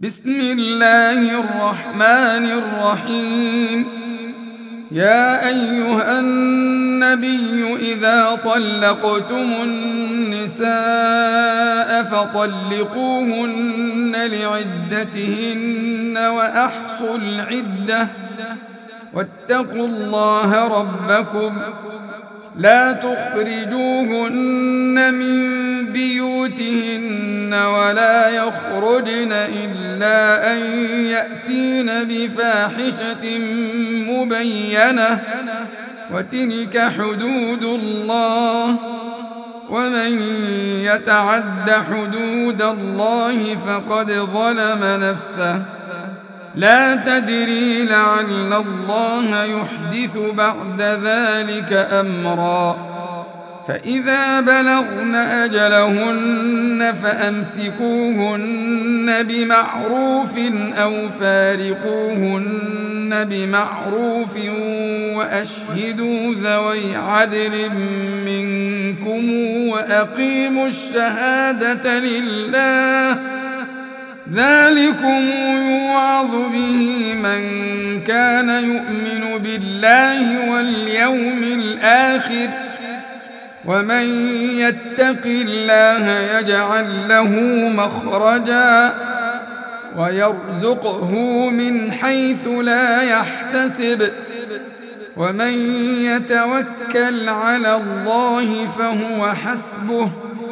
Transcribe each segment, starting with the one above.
بسم الله الرحمن الرحيم. يا أيها النبي إذا طلقتم النساء فطلقوهن لعدتهن وأحصوا العدة واتقوا الله ربكم لا تخرجوهن من بيوتهن ولا يخرجن إلا أن يأتين بفاحشة مبينة وتلك حدود الله ومن يتعد حدود الله فقد ظلم نفسه لا تدري لعل الله يحدث بعد ذلك أمرا. فإذا بلغن أجلهن فأمسكوهن بمعروف أو فارقوهن بمعروف وأشهدوا ذوي عدل منكم وأقيموا الشهادة لله ذلكم يوعظ به من كان يؤمن بالله واليوم الآخر ومن يتق الله يجعل له مخرجا ويرزقه من حيث لا يحتسب ومن يتوكل على الله فهو حسبه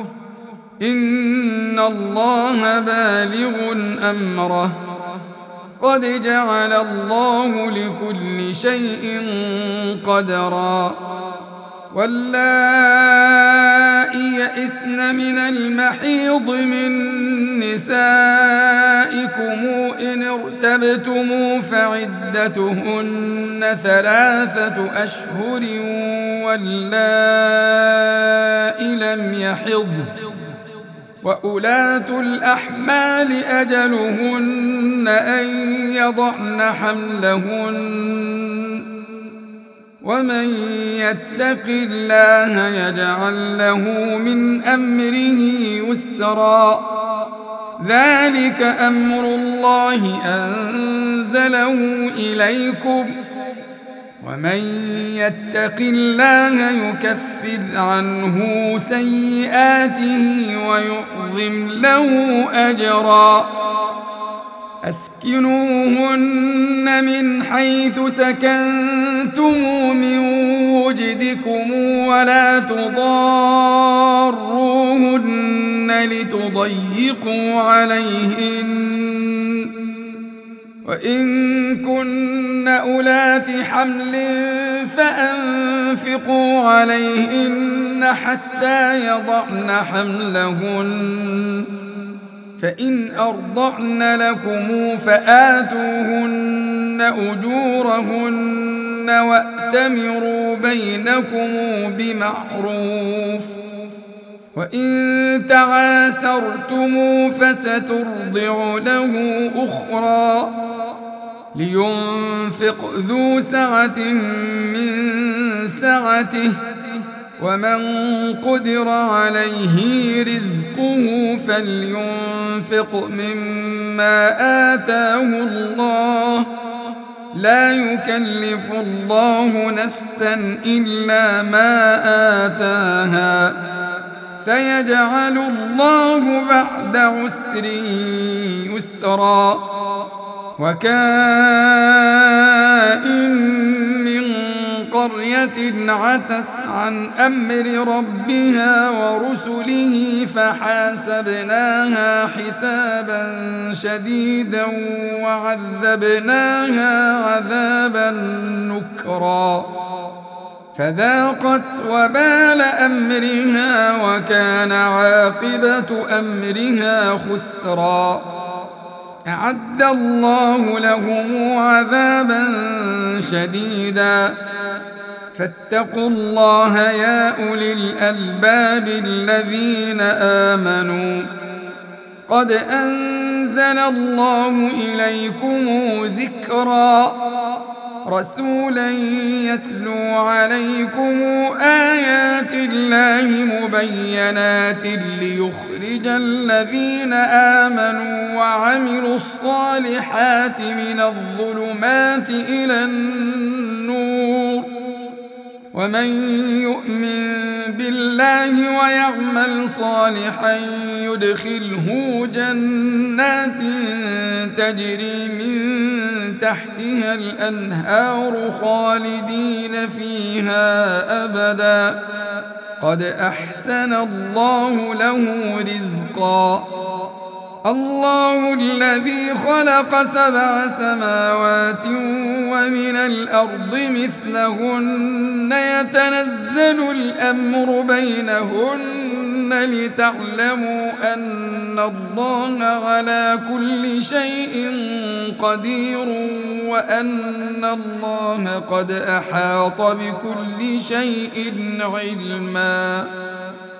إن الله بالغ أمره قد جعل الله لكل شيء قدرا. واللائي يئسن من المحيض من نسائكم إن ارتبتم فعدتهن 3 أشهر واللائي لم يحضن وأولاة الأحمال أجلهن أن يضعن حملهن ومن يتق الله يجعل له من أمره يسرا ذلك أمر الله أنزله إليكم ومن يتق الله يكفر عنه سيئاته ويعظم له أجرا. أسكنوهن من حيث سكنتم من وجدكم ولا تضاروهن لتضيقوا عليهن وإن كن أولات حمل فأنفقوا عليهن حتى يضعن حملهن فإن أرضعن لكم فآتوهن أجورهن وأتمروا بينكم بمعروف وإن تعاسرتم فسترضع له أخرى لينفق ذو سعة من سعته ومن قدر عليه رزقه فلينفق مما آتاه الله لا يكلف الله نفسا إلا ما آتاها سيجعل الله بعد عسر يسرا. وكائن من قرية عتت عن أمر ربها ورسله فحاسبناها حسابا شديدا وعذبناها عذابا نكرا فذاقت وبال أمرها وكان عاقبة أمرها خسرا. أعد الله لهم عذابا شديدا فاتقوا الله يا أولي الألباب الذين آمنوا قد أنزل الله إليكم ذكرا رسولا يتلو عليكم آيات الله مبينات ليخرج الذين آمنوا وعملوا الصالحات من الظلمات إلى النور ومن يؤمن بالله ويعمل صالحا يدخله جنات تجري من تحتها الأنهار خالدين فيها أبدا قد أحسن الله له رزقا الله الذي خلق 7 سماوات ومن الأرض مثلهن يتنزل الأمر بينهن لتعلموا أن الله على كل شيء قدير وأن الله قد أحاط بكل شيء علما